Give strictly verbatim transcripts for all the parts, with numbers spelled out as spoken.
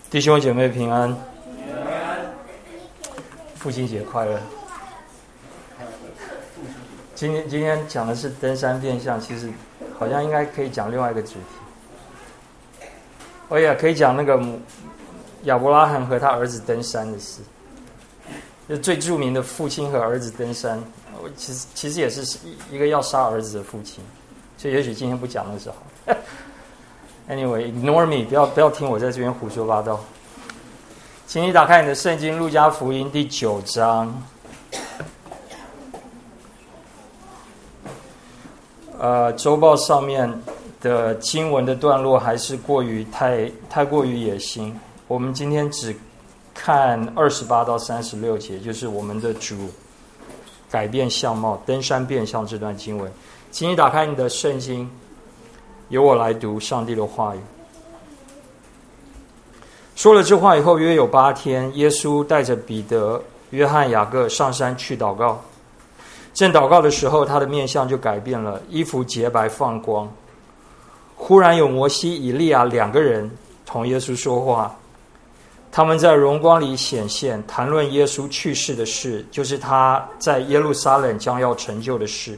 弟兄姐妹平安，父亲节快乐。今天今天讲的是登山变相，其实好像应该可以讲另外一个主题。哦呀，可以讲那个亚伯拉罕和他儿子登山的事，就是最著名的父亲和儿子登山。其实其实也是一个要杀儿子的父亲，所以也许今天不讲那是好。Anyway, ignore me， 不要不要听我在这边胡说八道。请你打开你的圣经《路加福音》第九章。呃，周报上面的经文的段落还是过于太太过于野心。我们今天只看二十八到三十六节，就是我们的主改变相貌、登山变相这段经文。请你打开你的圣经。由我来读上帝的话语。说了这话以后，约有八天，耶稣带着彼得、约翰、雅各上山去祷告。正祷告的时候，他的面相就改变了，衣服洁白放光。忽然有摩西、以利亚两个人同耶稣说话，他们在荣光里显现，谈论耶稣去世的事，就是他在耶路撒冷将要成就的事。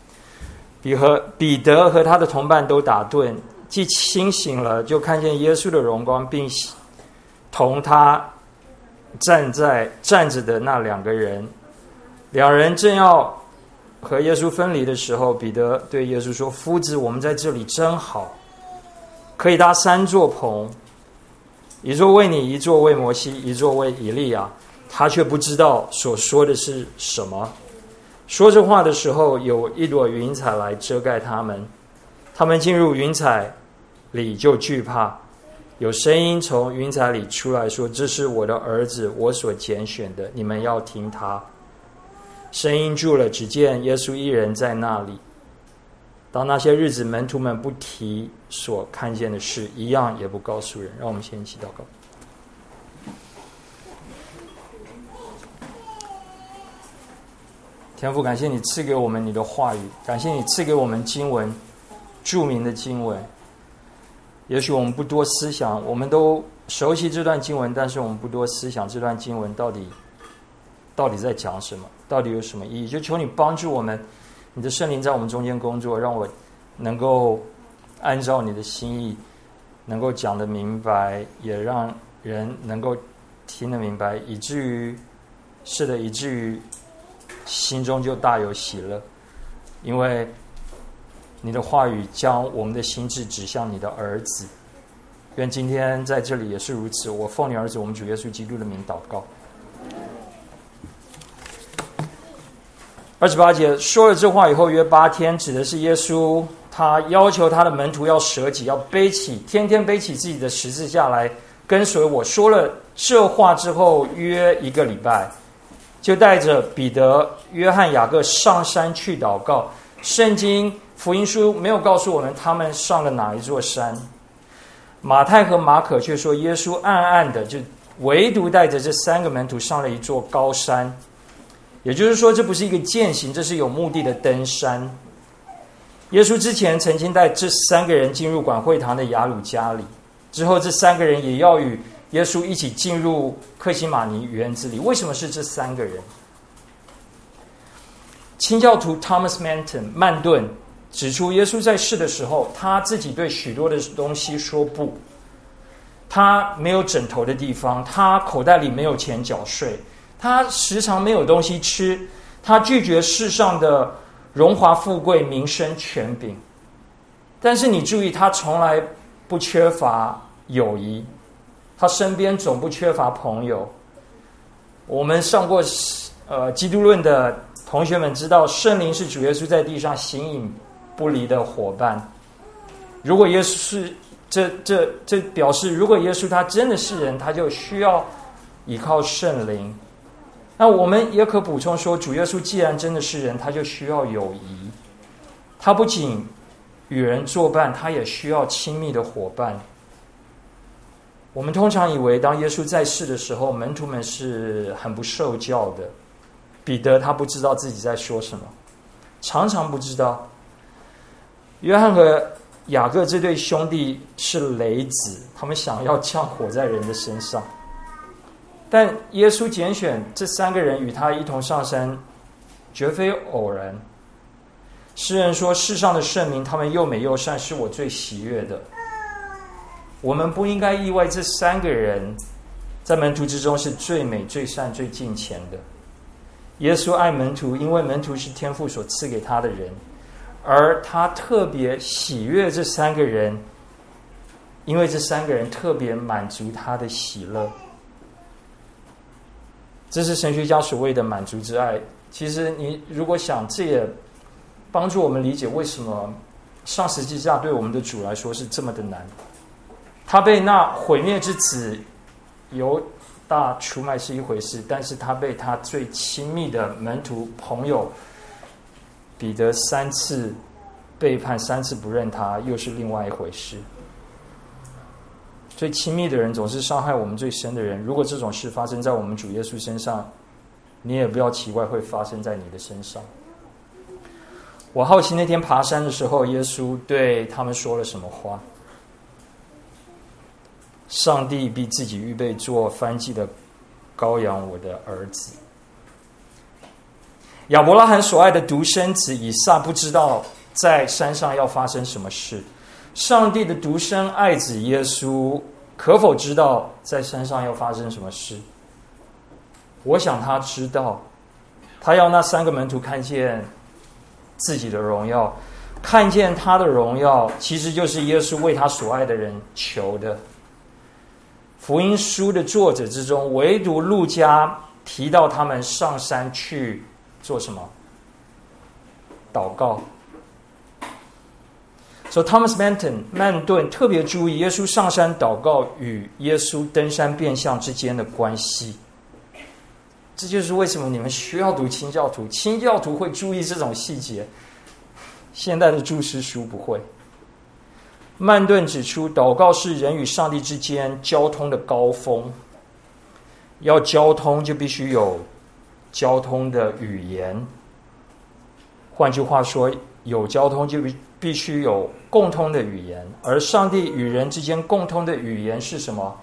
彼得和他的同伴都打盹，既清醒了，就看见耶稣的荣光，并同他站在站着的那两个人。两人正要和耶稣分离的时候，彼得对耶稣说：“夫子，我们在这里真好，可以搭三座棚，一座为你，一座为摩西，一座为以利亚。”他却不知道所说的是什么。说这话的时候，有一朵云彩来遮盖他们。他们进入云彩里就惧怕。有声音从云彩里出来说：“这是我的儿子，我所拣选的，你们要听他。”声音住了，只见耶稣一人在那里。当那些日子，门徒们不提所看见的事，一样也不告诉人。让我们先一起祷告。天父，感谢你赐给我们你的话语，感谢你赐给我们经文，著名的经文。也许我们不多思想，我们都熟悉这段经文，但是我们不多思想这段经文到底到底在讲什么，到底有什么意义。就求你帮助我们，你的圣灵在我们中间工作，让我能够按照你的心意能够讲得明白，也让人能够听得明白，以至于是的以至于心中就大有喜乐，因为你的话语将我们的心志指向你的儿子。愿今天在这里也是如此。我奉你儿子我们主耶稣基督的名祷告。二十八节说了这话以后约八天，指的是耶稣他要求他的门徒要舍己，要背起天天背起自己的十字架来跟随我。说了这话之后约一个礼拜，就带着彼得、约翰、雅各上山去祷告。圣经福音书没有告诉我们他们上了哪一座山，马太和马可却说耶稣暗暗的就唯独带着这三个门徒上了一座高山。也就是说，这不是一个践行，这是有目的的登山。耶稣之前曾经带这三个人进入管会堂的雅鲁家里，之后这三个人也要与耶稣一起进入客西马尼园子里。为什么是这三个人？清教徒 Thomas Manton 曼顿指出，耶稣在世的时候，他自己对许多的东西说不。他没有枕头的地方，他口袋里没有钱缴税，他时常没有东西吃，他拒绝世上的荣华富贵、名声、权柄。但是你注意，他从来不缺乏友谊，他身边总不缺乏朋友。我们上过呃基督论的同学们知道，圣灵是主耶稣在地上形影不离的伙伴。如果耶稣是这这这表示，如果耶稣他真的是人，他就需要依靠圣灵。那我们也可补充说，主耶稣既然真的是人，他就需要友谊。他不仅与人作伴，他也需要亲密的伙伴。我们通常以为，当耶稣在世的时候，门徒们是很不受教的。彼得他不知道自己在说什么，常常不知道。约翰和雅各这对兄弟是雷子，他们想要降火在人的身上。但耶稣拣选这三个人与他一同上山，绝非偶然。诗人说：“世上的圣民，他们又美又善，是我最喜悦的。”我们不应该意外，这三个人在门徒之中是最美、最善、最敬虔的。耶稣爱门徒，因为门徒是天父所赐给他的人，而他特别喜悦这三个人，因为这三个人特别满足他的喜乐。这是神学家所谓的满足之爱。其实你如果想，这也帮助我们理解为什么上十字架对我们的主来说是这么的难。他被那毁灭之子犹大出卖是一回事，但是他被他最亲密的门徒朋友彼得三次背叛，三次不认他，又是另外一回事。最亲密的人总是伤害我们最深的人。如果这种事发生在我们主耶稣身上，你也不要奇怪会发生在你的身上。我好奇那天爬山的时候，耶稣对他们说了什么话。上帝必自己预备做燔祭的羔羊，我的儿子。亚伯拉罕所爱的独生子以撒不知道在山上要发生什么事，上帝的独生爱子耶稣可否知道在山上要发生什么事？我想他知道，他要那三个门徒看见自己的荣耀，看见他的荣耀，其实就是耶稣为他所爱的人求的。福音书的作者之中，唯独路加提到他们上山去做什么？祷告。So Thomas Manton 曼顿特别注意耶稣上山祷告与耶稣登山变相之间的关系。这就是为什么你们需要读清教徒，清教徒会注意这种细节，现代的注释书不会。曼顿指出，祷告是人与上帝之间交通的高峰。要交通，就必须有交通的语言。换句话说，有交通就必须有共通的语言。而上帝与人之间共通的语言是什么？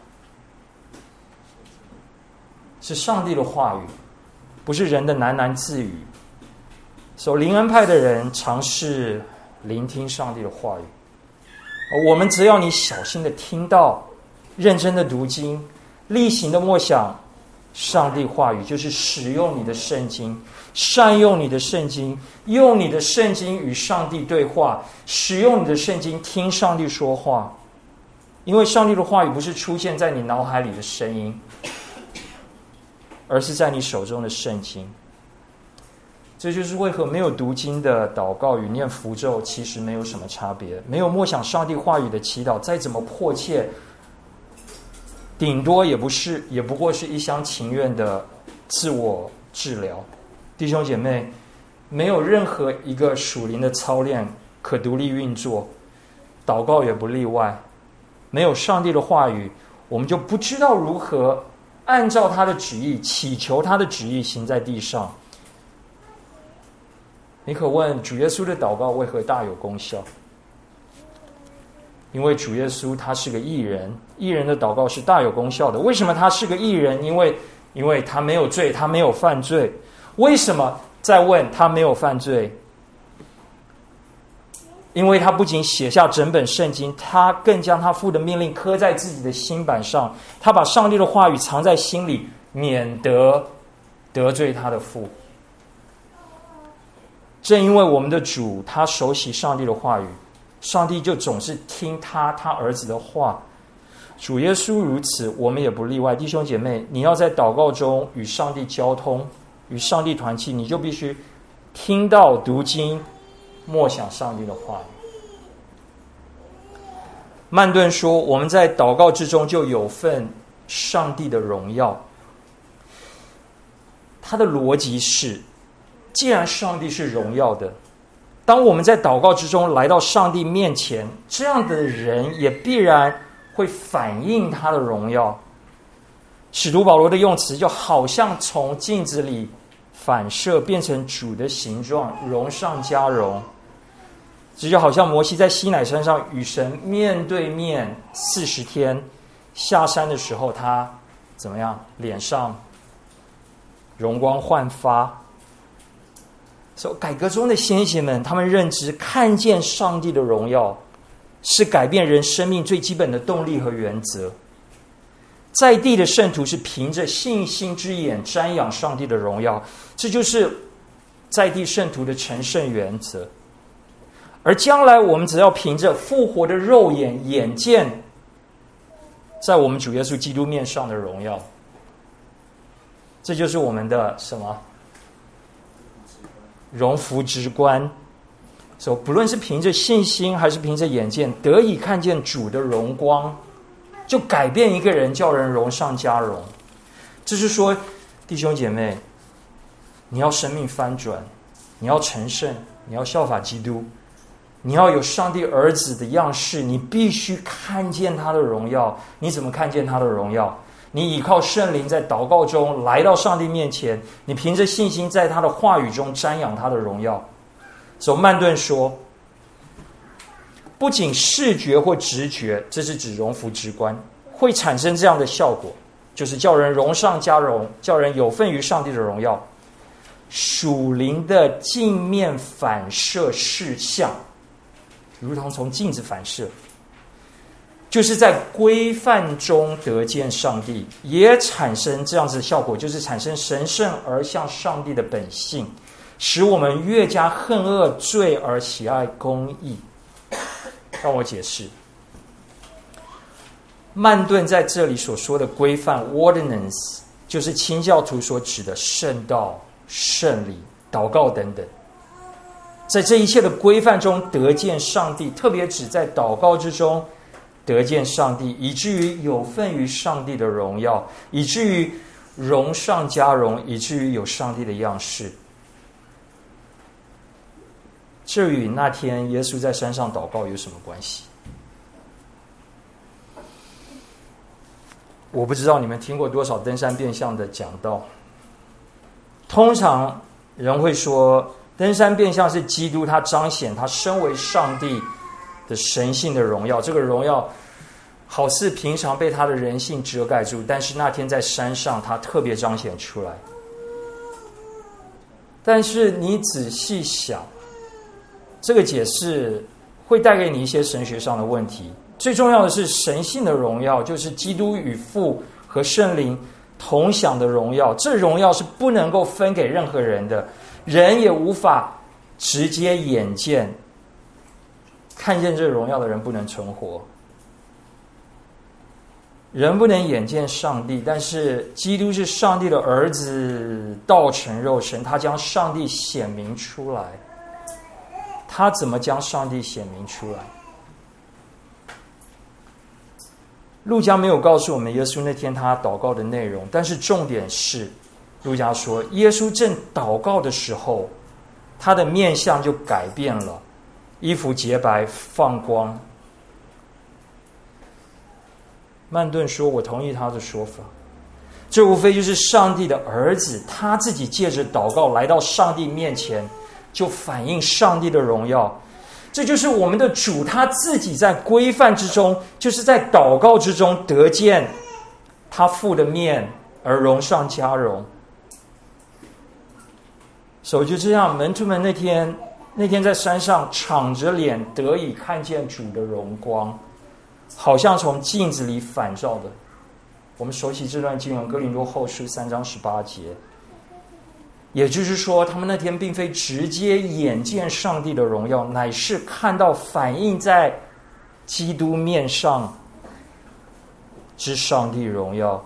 是上帝的话语，不是人的喃喃自语。所以灵恩派的人尝试聆听上帝的话语。我们只要你小心的听到，认真的读经，例行的默想上帝话语，就是使用你的圣经，善用你的圣经，用你的圣经与上帝对话，使用你的圣经听上帝说话。因为上帝的话语不是出现在你脑海里的声音，而是在你手中的圣经。这就是为何没有读经的祷告与念符咒其实没有什么差别。没有默想上帝话语的祈祷，再怎么迫切，顶多也不是，也不过是一厢情愿的自我治疗。弟兄姐妹，没有任何一个属灵的操练可独立运作，祷告也不例外。没有上帝的话语，我们就不知道如何按照他的旨意，祈求他的旨意行在地上。你可问主耶稣的祷告为何大有功效？因为主耶稣他是个义人，义人的祷告是大有功效的。为什么他是个义人？因为因为他没有罪，他没有犯罪。为什么？再问他没有犯罪？因为他不仅写下整本圣经，他更将他父的命令刻在自己的心板上，他把上帝的话语藏在心里，免得得罪他的父。正因为我们的主他熟悉上帝的话语，上帝就总是听他他儿子的话。主耶稣如此，我们也不例外。弟兄姐妹，你要在祷告中与上帝交通，与上帝团契，你就必须听到读经，默想上帝的话语。曼顿说，我们在祷告之中就有份上帝的荣耀。他的逻辑是，既然上帝是荣耀的，当我们在祷告之中来到上帝面前，这样的人也必然会反映他的荣耀。使徒保罗的用词就好像从镜子里反射变成主的形状，荣上加荣。 这就好像摩西在西乃山上与神面对面四十天，下山的时候他怎么样？脸上容光焕发。所以改革中的先贤们，他们认知看见上帝的荣耀是改变人生命最基本的动力和原则。在地的圣徒是凭着信心之眼瞻仰上帝的荣耀，这就是在地圣徒的成圣原则。而将来我们只要凭着复活的肉眼眼见在我们主耶稣基督面上的荣耀，这就是我们的什么？荣福之观。所以不论是凭着信心还是凭着眼见，得以看见主的荣光，就改变一个人，叫人荣上加荣。这是说，弟兄姐妹，你要生命翻转，你要成圣，你要效法基督，你要有上帝儿子的样式，你必须看见他的荣耀。你怎么看见他的荣耀？你依靠圣灵在祷告中来到上帝面前，你凭着信心在他的话语中瞻仰他的荣耀。所以曼顿说，不仅视觉或直觉，这是指荣福之观，会产生这样的效果，就是叫人荣上加荣，叫人有份于上帝的荣耀。属灵的镜面反射视像，如同从镜子反射，就是在规范中得见上帝，也产生这样子的效果，就是产生神圣而向上帝的本性，使我们越加恨恶罪而喜爱公义。让我解释，曼顿在这里所说的规范 ordinance， 就是清教徒所指的圣道、圣礼、祷告等等。在这一切的规范中得见上帝，特别指在祷告之中得见上帝，以至于有份于上帝的荣耀，以至于荣上加荣，以至于有上帝的样式。这与那天耶稣在山上祷告有什么关系？我不知道你们听过多少登山变相的讲道。通常人会说，登山变相是基督他彰显他身为上帝的神性的荣耀，这个荣耀好似平常被他的人性遮盖住，但是那天在山上他特别彰显出来。但是你仔细想，这个解释会带给你一些神学上的问题。最重要的是，神性的荣耀就是基督与父和圣灵同享的荣耀，这荣耀是不能够分给任何人的，人也无法直接眼见。看见这荣耀的人不能存活，人不能眼见上帝，但是基督是上帝的儿子，道成肉身，他将上帝显明出来。他怎么将上帝显明出来？路加没有告诉我们耶稣那天他祷告的内容，但是重点是，路加说耶稣正祷告的时候，他的面相就改变了，衣服洁白放光。曼顿说，我同意他的说法，这无非就是上帝的儿子他自己借着祷告来到上帝面前，就反映上帝的荣耀。这就是我们的主他自己在规范之中，就是在祷告之中得见他父的面而荣上加荣。所以就这样，门徒们那天那天在山上敞着脸得以看见主的荣光，好像从镜子里反照的。我们熟悉这段经文，哥林多后书三章十八节。也就是说，他们那天并非直接眼见上帝的荣耀，乃是看到反映在基督面上之上帝荣耀。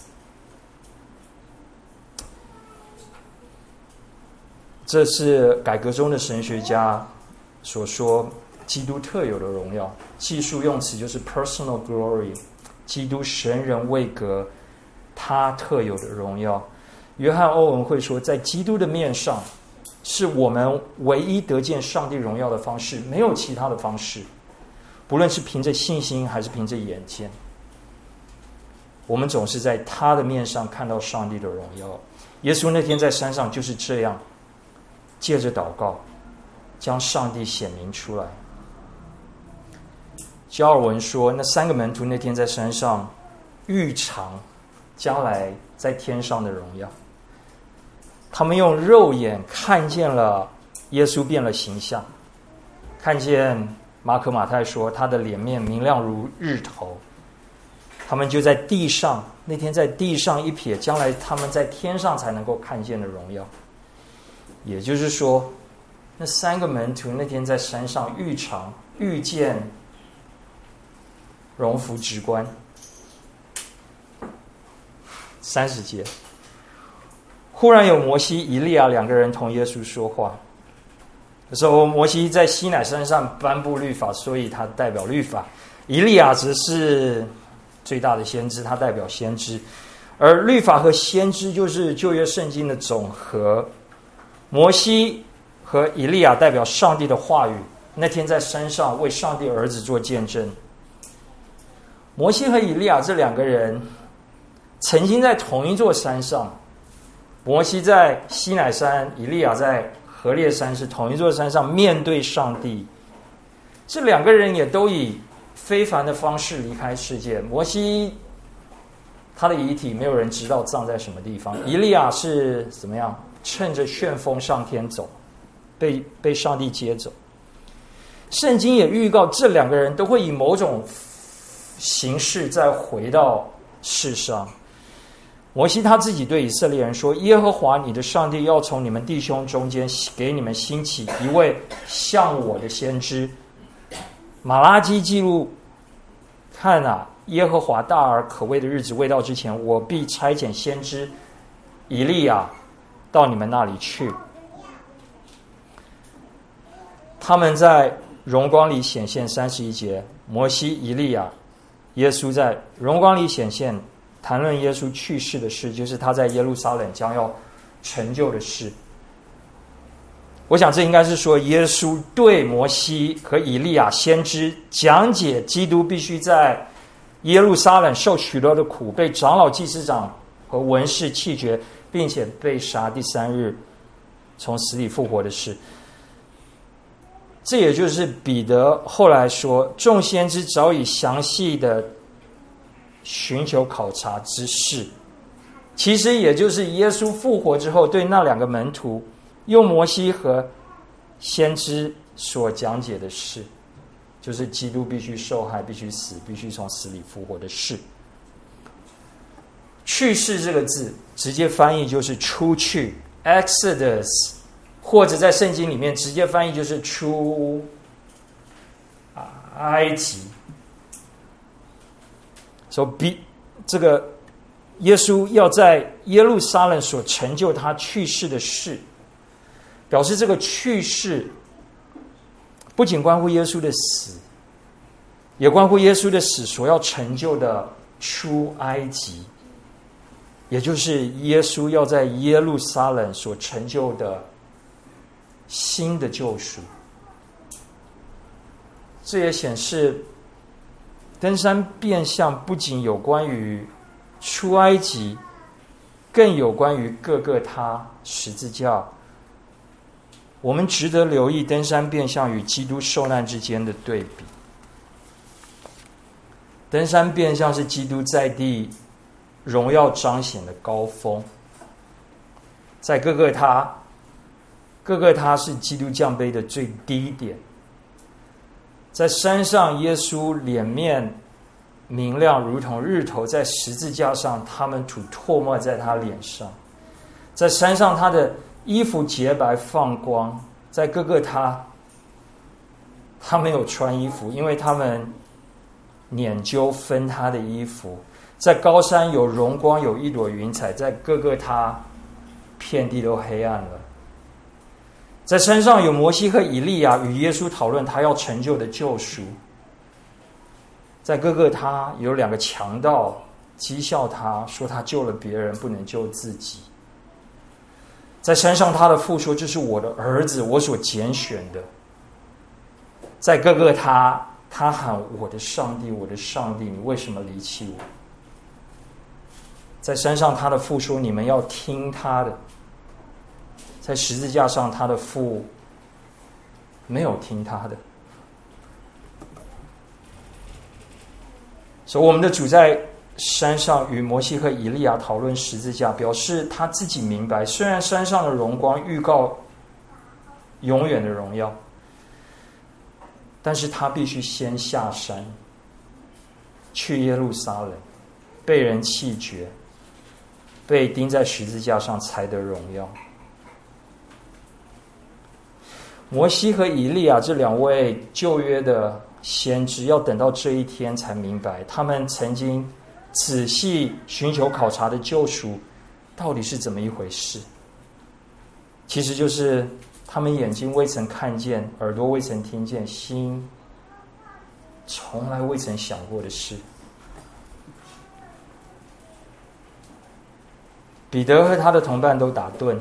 这是改革中的神学家所说基督特有的荣耀，技术用词就是 personal glory， 基督神人位格他特有的荣耀。约翰·欧文会说，在基督的面上是我们唯一得见上帝荣耀的方式，没有其他的方式，不论是凭着信心还是凭着眼见，我们总是在他的面上看到上帝的荣耀。耶稣那天在山上就是这样，借着祷告将上帝显明出来。加尔文说，那三个门徒那天在山上预尝将来在天上的荣耀，他们用肉眼看见了耶稣变了形象，看见马可马太说他的脸面明亮如日头，他们就在地上，那天在地上一瞥将来他们在天上才能够看见的荣耀。也就是说，那三个门徒那天在山上预尝遇见荣福直观。三十节，忽然有摩西、以利亚两个人同耶稣说话。那时候摩西在西乃山上颁布律法，所以他代表律法；以利亚则是最大的先知，他代表先知。而律法和先知就是旧约圣经的总和。摩西和以利亚代表上帝的话语，那天在山上为上帝儿子做见证。摩西和以利亚这两个人曾经在同一座山上，摩西在西乃山，以利亚在何烈山，是同一座山上面对上帝。这两个人也都以非凡的方式离开世界。摩西他的遗体没有人知道葬在什么地方，以利亚是怎么样趁着旋风上天走，被被上帝接走。圣经也预告这两个人都会以某种形式再回到世上。摩西他自己对以色列人说，耶和华你的上帝要从你们弟兄中间给你们兴起一位像我的先知。马拉基记录，看啊，耶和华大而可畏的日子未到之前，我必差遣先知以利亚到你们那里去。他们在荣光里显现，三十一节，摩西、以利亚、耶稣在荣光里显现，谈论耶稣去世的事，就是他在耶路撒冷将要成就的事。我想这应该是说，耶稣对摩西和以利亚先知讲解基督必须在耶路撒冷受许多的苦，被长老、祭司长和文士弃绝，并且被杀，第三日从死里复活的事。这也就是彼得后来说，众先知早已详细的寻求考察之事，其实也就是耶稣复活之后对那两个门徒用摩西和先知所讲解的事，就是基督必须受害，必须死，必须从死里复活的事。去世这个字直接翻译就是出去 Exodus， 或者在圣经里面直接翻译就是出埃及。所以比这个耶稣要在耶路撒冷所成就他去世的事，表示这个去世不仅关乎耶稣的死，也关乎耶稣的死所要成就的出埃及，也就是耶稣要在耶路撒冷所成就的新的救赎。这也显示登山变相不仅有关于出埃及，更有关于各个他十字架。我们值得留意登山变相与基督受难之间的对比。登山变相是基督在地荣耀彰显的高峰，在各个他，各个他是基督降卑的最低点。在山上，耶稣脸面明亮如同日头，在十字架上，他们吐唾沫在他脸上。在山上，他的衣服洁白放光。在各个他，他没有穿衣服，因为他们拈阄分他的衣服。在高山有荣光，有一朵云彩，在各个他，遍地都黑暗了。在山上有摩西和以利亚与耶稣讨论他要成就的救赎。在各个他有两个强盗讥笑他，说他救了别人，不能救自己。在山上他的父说，这是我的儿子，我所拣选的。在各个他，他喊我的上帝，我的上帝，你为什么离弃我？在山上他的父说，你们要听他的。在十字架上，他的父没有听他的。所以我们的主在山上与摩西和以利亚讨论十字架，表示他自己明白，虽然山上的荣光预告永远的荣耀，但是他必须先下山，去耶路撒冷，被人弃绝，被钉在十字架上才得荣耀。摩西和以利亚这两位旧约的先知，要等到这一天才明白，他们曾经仔细寻求考察的救赎到底是怎么一回事。其实就是他们眼睛未曾看见，耳朵未曾听见，心从来未曾想过的事。彼得和他的同伴都打盹，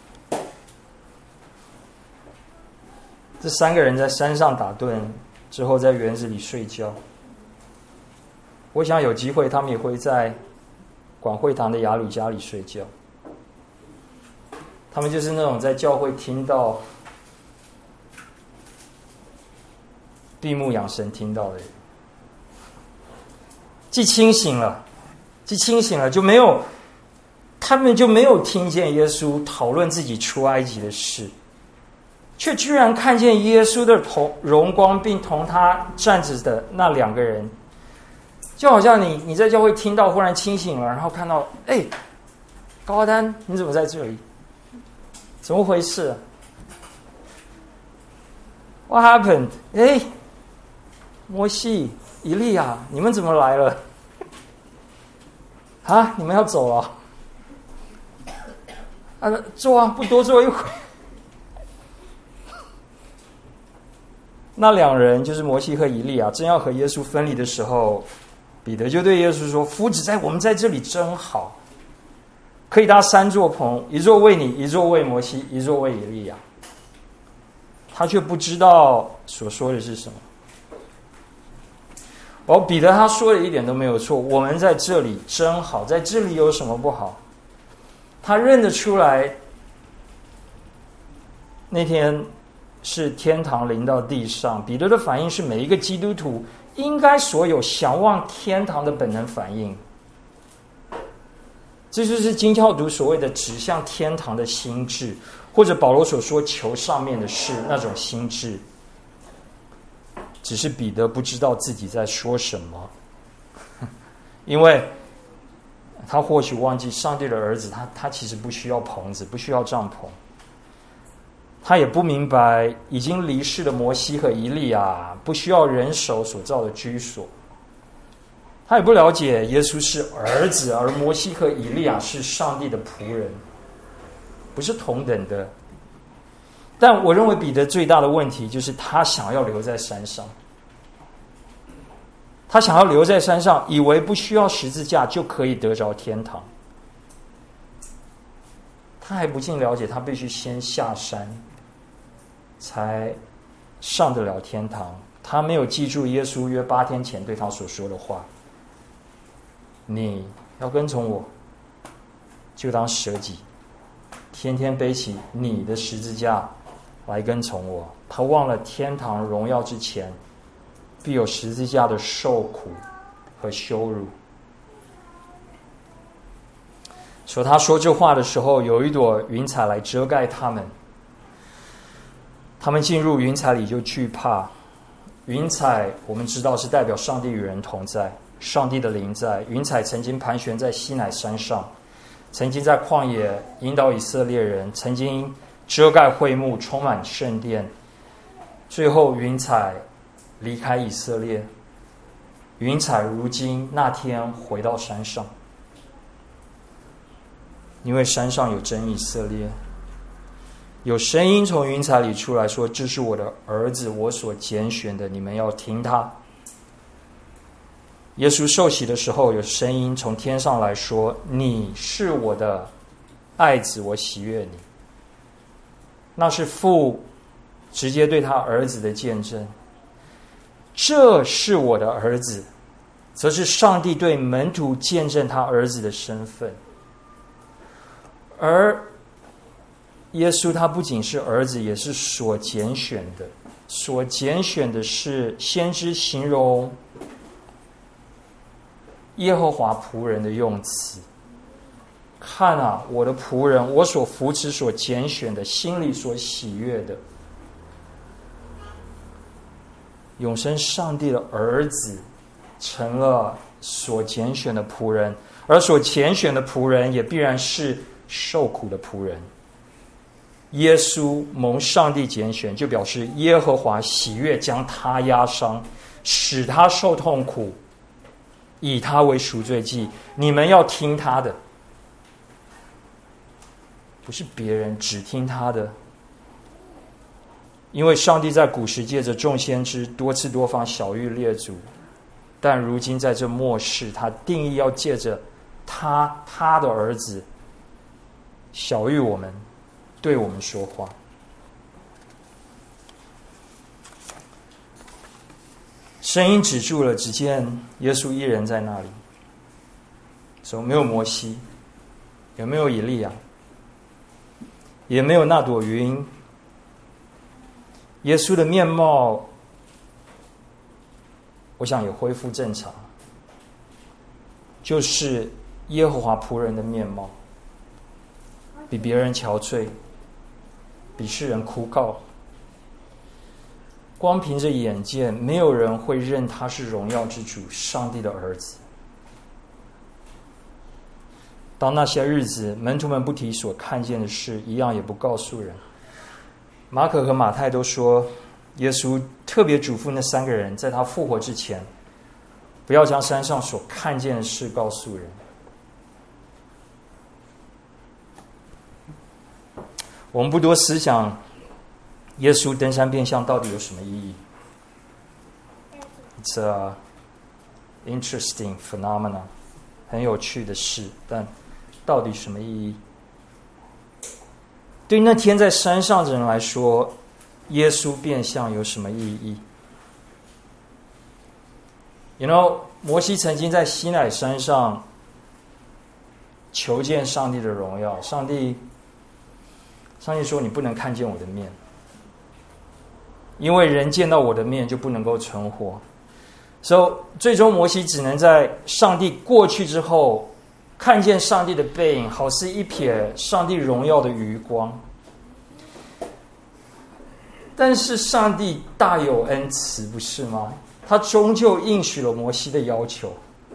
这三个人在山上打盹之后，在园子里睡觉。我想有机会，他们也会在广会堂的雅鲁家里睡觉。他们就是那种在教会听到闭目养神听到的人，既清醒了，既清醒了，就没有他们就没有听见耶稣讨论自己出埃及的事，却居然看见耶稣的头荣光，并同他站着的那两个人。就好像你你在教会听到，忽然清醒了，然后看到，哎，高阿丹，你怎么在这里？怎么回事？What happened？ 哎，摩西、以利亚，你们怎么来了？啊，你们要走了？啊，坐啊，不多坐一会。那两人就是摩西和以利亚，正要和耶稣分离的时候，彼得就对耶稣说：“夫子在我们在这里真好，可以搭三座棚，一座为你，一座为摩西，一座为以利亚。”他却不知道所说的是什么。而彼得他说的一点都没有错，我们在这里真好，在这里有什么不好？他认得出来，那天是天堂临到地上。彼得的反应是每一个基督徒应该所有想望天堂的本能反应。这就是经教徒所谓的指向天堂的心智，或者保罗所说求上面的事那种心智。只是彼得不知道自己在说什么，因为他或许忘记上帝的儿子，他他其实不需要棚子，不需要帐篷。他也不明白已经离世的摩西和以利亚不需要人手所造的居所。他也不了解耶稣是儿子，而摩西和以利亚是上帝的仆人，不是同等的。但我认为彼得最大的问题就是他想要留在山上，他想要留在山上，以为不需要十字架就可以得着天堂。他还不尽了解，他必须先下山才上得了天堂。他没有记住耶稣约八天前对他所说的话：你要跟从我，就当舍己，天天背起你的十字架来跟从我。他忘了天堂荣耀之前必有十字架的受苦和羞辱。所以他说这话的时候，有一朵云彩来遮盖他们。他们进入云彩里就惧怕。云彩我们知道是代表上帝与人同在，上帝的灵在。云彩曾经盘旋在西乃山上，曾经在旷野引导以色列人，曾经遮盖会幕，充满圣殿。最后云彩离开以色列，云彩如今那天回到山上，因为山上有真以色列。有声音从云彩里出来说：“这是我的儿子，我所拣选的，你们要听他。”耶稣受洗的时候，有声音从天上来说：“你是我的爱子，我喜悦你。”那是父直接对他儿子的见证。这是我的儿子，则是上帝对门徒见证他儿子的身份。而耶稣他不仅是儿子，也是所拣选的。 所拣选的是先知形容耶和华仆人的用词。看啊，我的仆人，我所扶持、所拣选的，心里所喜悦的，永生上帝的儿子，成了所拣选的仆人，而所拣选的仆人也必然是受苦的仆人。耶稣蒙上帝拣选，就表示耶和华喜悦将他压伤，使他受痛苦，以他为赎罪祭。你们要听他的，不是别人，只听他的。因为上帝在古时借着众先知多次多方晓谕列祖，但如今在这末世，他定义要借着他他的儿子晓谕我们，对我们说话。声音止住了，只见耶稣一人在那里。说没有摩西，也没有以利亚，也没有那朵云。耶稣的面貌，我想也恢复正常，就是耶和华仆人的面貌，比别人憔悴，比世人枯槁。光凭着眼见，没有人会认他是荣耀之主，上帝的儿子。当那些日子，门徒们不提所看见的事，一样也不告诉人。马可和马太都说，耶稣特别嘱咐那三个人，在他复活之前，不要将山上所看见的事告诉人。我们不多思想耶稣登山变像到底有什么意义。It's a interesting phenomenon， 很有趣的事，但到底什么意义？对那天在山上的人来说，耶稣变像有什么意义 ？You know， 摩西曾经在西乃山上求见上帝的荣耀，上帝，上帝说：“你不能看见我的面，因为人见到我的面就不能够存活。” So， 最终摩西只能在上帝过去之后，看见上帝的背影，好似一瞥上帝荣耀的余光。但是上帝大有恩慈，不是吗？他终究应许了摩西的要求。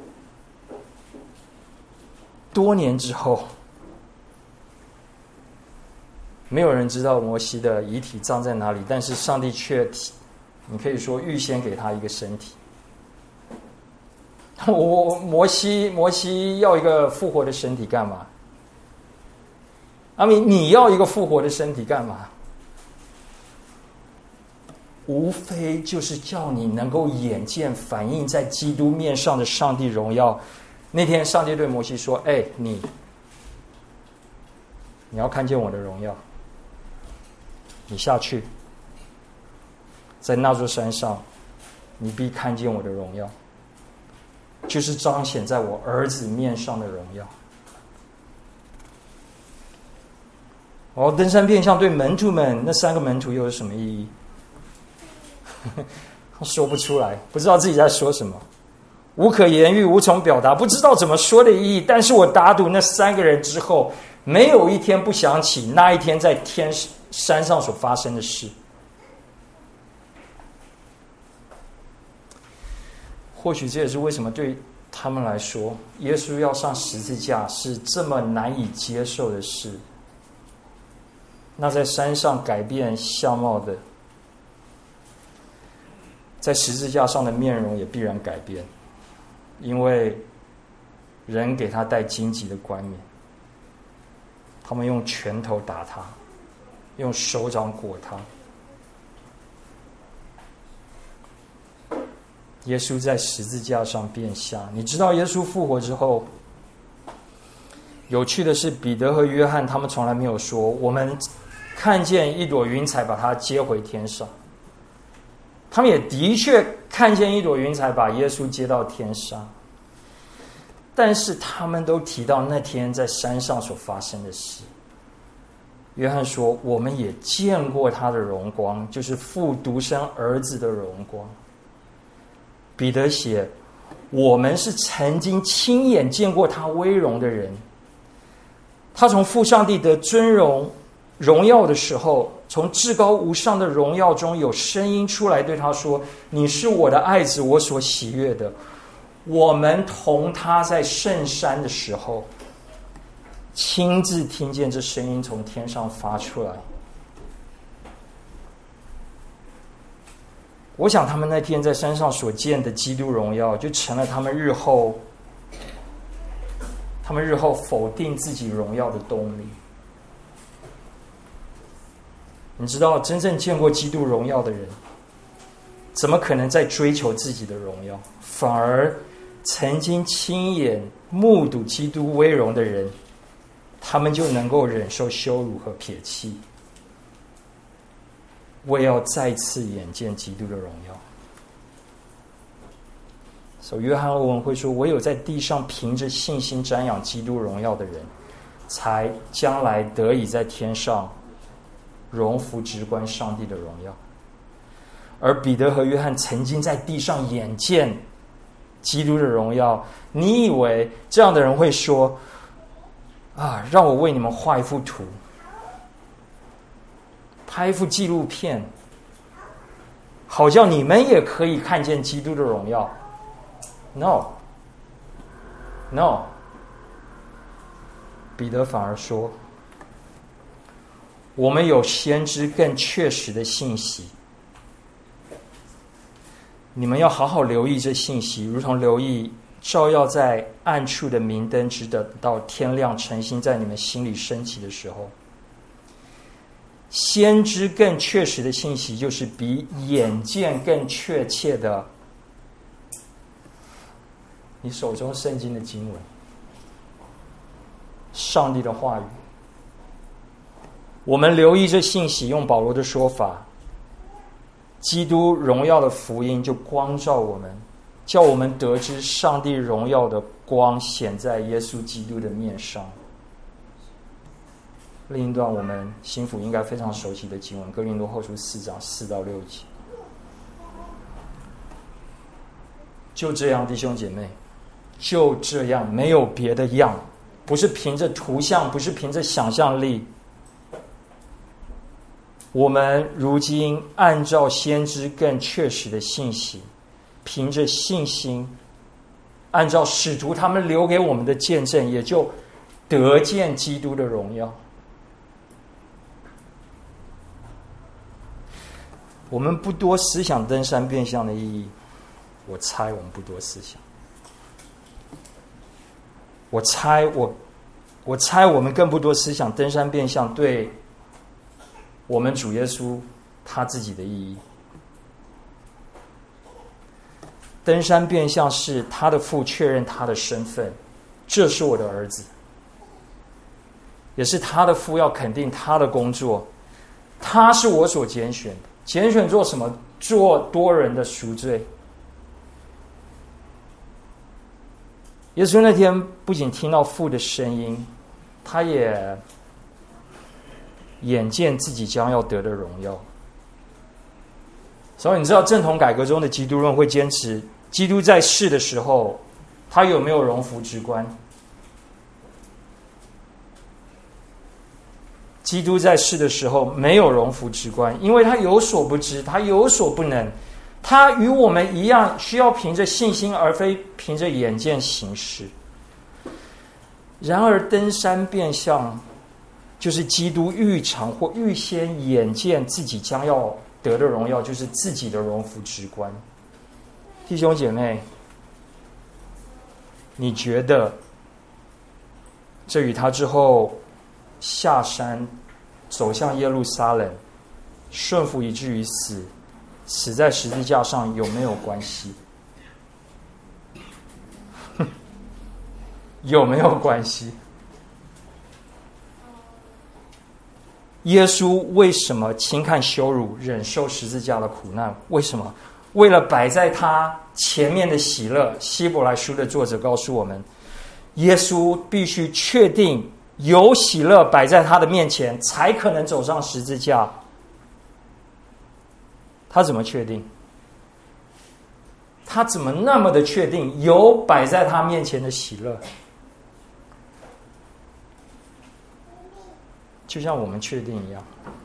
多年之后，没有人知道摩西的遗体葬在哪里，但是上帝却，你可以说预先给他一个身体。我摩西摩西要一个复活的身体干嘛？阿米，你要一个复活的身体干嘛？无非就是叫你能够眼见反映在基督面上的上帝荣耀。那天上帝对摩西说：“哎，你，你要看见我的荣耀，你下去，在那座山上，你必看见我的荣耀。”就是彰显在我儿子面上的荣耀。哦，登山变像对门徒们那三个门徒又有什么意义？说不出来，不知道自己在说什么，无可言喻，无从表达，不知道怎么说的意义。但是我打赌那三个人之后，没有一天不想起那一天在天山上所发生的事。或许这也是为什么对他们来说，耶稣要上十字架是这么难以接受的事。那在山上改变相貌的，在十字架上的面容也必然改变，因为人给他戴荆棘的冠冕，他们用拳头打他，用手掌裹他。耶稣在十字架上变像。你知道耶稣复活之后，有趣的是，彼得和约翰他们从来没有说我们看见一朵云彩把他接回天上。他们也的确看见一朵云彩把耶稣接到天上，但是他们都提到那天在山上所发生的事。 约翰说我们也见过他的荣光，就是父独生儿子的荣光。彼得写我们是曾经亲眼见过他威荣的人。他从父上帝得尊荣荣耀的时候，从至高无上的荣耀中有声音出来对他说，你是我的爱子，我所喜悦的。我们同他在圣山的时候，亲自听见这声音从天上发出来。我想他们那天在山上所见的基督荣耀，就成了他们日后他们日后否定自己荣耀的动力。你知道，真正见过基督荣耀的人，怎么可能在追求自己的荣耀？反而曾经亲眼目睹基督威荣的人，他们就能够忍受羞辱和撇弃，为要再次眼见基督的荣耀。所以约翰欧文会说，唯有在地上凭着信心瞻仰基督荣耀的人，才将来得以在天上荣服直观上帝的荣耀。而彼得和约翰曾经在地上眼见基督的荣耀，你以为这样的人会说啊，让我为你们画一幅图，拍一幅纪录片，好叫你们也可以看见基督的荣耀？ No No 彼得反而说，我们有先知更确实的信息，你们要好好留意这信息，如同留意照耀在暗处的明灯，直等到天亮晨星在你们心里升起的时候。先知更确实的信息，就是比眼见更确切的你手中圣经的经文，上帝的话语。我们留意这信息，用保罗的说法，基督荣耀的福音就光照我们，叫我们得知上帝荣耀的光显在耶稣基督的面上。另一段我们心腹应该非常熟悉的经文，哥林多后书四章四到六节。就这样，弟兄姐妹，就这样，没有别的样，不是凭着图像，不是凭着想象力。我们如今按照先知更确实的信息，凭着信心，按照使徒他们留给我们的见证，也就得见基督的荣耀。我们不多思想登山变相的意义，我猜我们不多思想。我猜我，我猜我们更不多思想登山变相对我们主耶稣他自己的意义。登山变相是他的父确认他的身份，这是我的儿子，也是他的父要肯定他的工作，他是我所拣选的。拣选做什么？做多人的赎罪。耶稣那天不仅听到父的声音，他也眼见自己将要得的荣耀。所以你知道正统改革中的基督论会坚持，基督在世的时候，他有没有荣服直观？基督在世的时候没有荣服直观，因为他有所不知，他有所不能，他与我们一样，需要凭着信心，而非凭着眼见行事。然而登山变相，就是基督预尝或预先眼见自己将要得的荣耀，就是自己的荣服直观。弟兄姐妹，你觉得这与他之后下山走向耶路撒冷，顺服以至于死，死在十字架上有没有关系？有没有关系？耶稣为什么轻看羞辱，忍受十字架的苦难？为什么？为了摆在他前面的喜乐。希伯来书的作者告诉我们，耶稣必须确定有喜乐摆在他的面前，才可能走上十字架。他怎么确定？他怎么那么的确定有摆在他面前的喜乐？就像我们确定一样，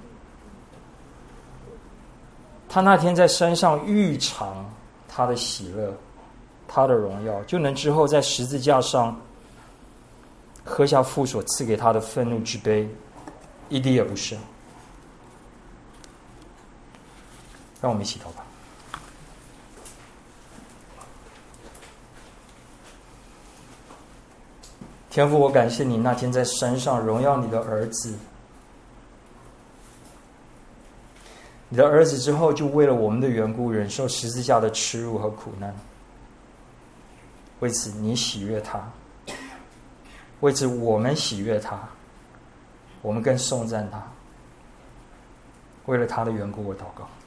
他那天在山上预尝他的喜乐，他的荣耀，就能之后在十字架上喝下父所赐给他的愤怒之杯，一滴也不剩。让我们一起祷告。天父，我感谢你那天在山上荣耀你的儿子，你的儿子之后就为了我们的缘故忍受十字架的耻辱和苦难，为此你喜悦他，为此我们喜悦他，我们更颂赞他。为了他的缘故，我祷告。